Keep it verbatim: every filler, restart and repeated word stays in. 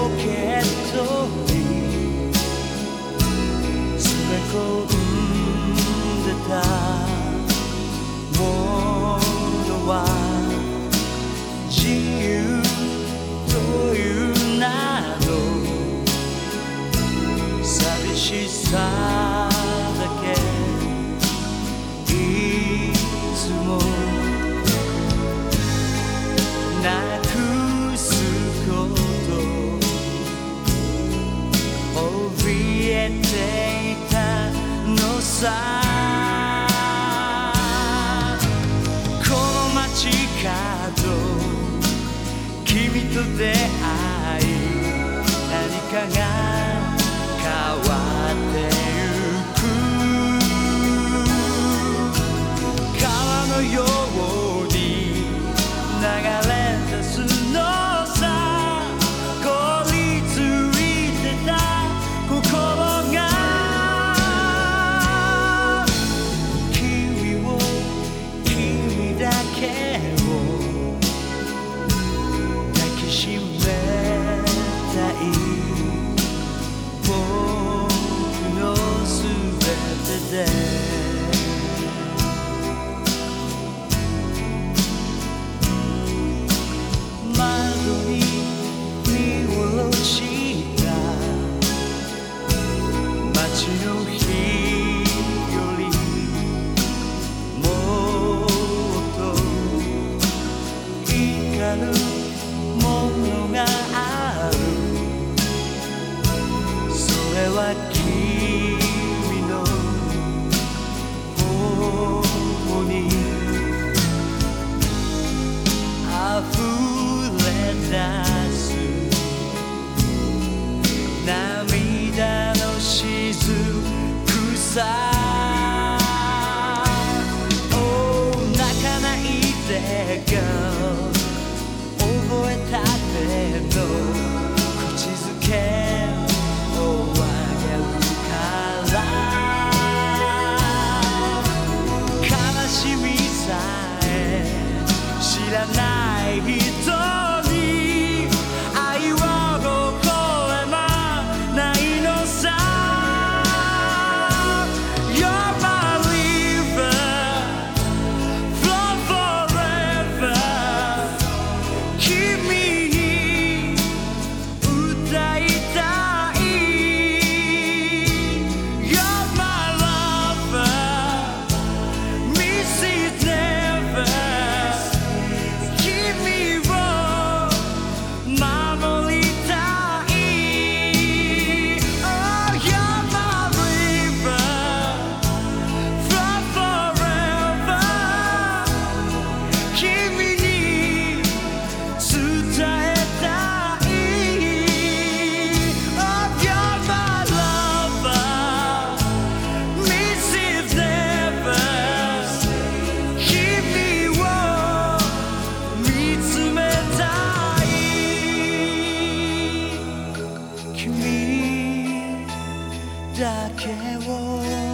ケットに詰め込んでたものは自由という名の寂しさだけいつもなくすこと怯えていたのさ。この街角君と出会い何かが変わってゆく川のように流れ出すのさ。凍りついてた心が君を君だけを抱きしめたい僕のすべてで窓に見下ろした街の日よりもっと光るものがある。それは君の頬に溢れ出す涙のしずくさ。Oh 泣かないで Girl 覚えたての口づけをあげるから悲しみさえ知らない人に愛を微笑まないのさ。You're my river, flow forever 君に歌いたい You're my lover, Missus Never 君を守りたい Oh you're my river, flow forever 君に伝えたい Oh you're my lover, Missus Never 君を見つめたい君だけを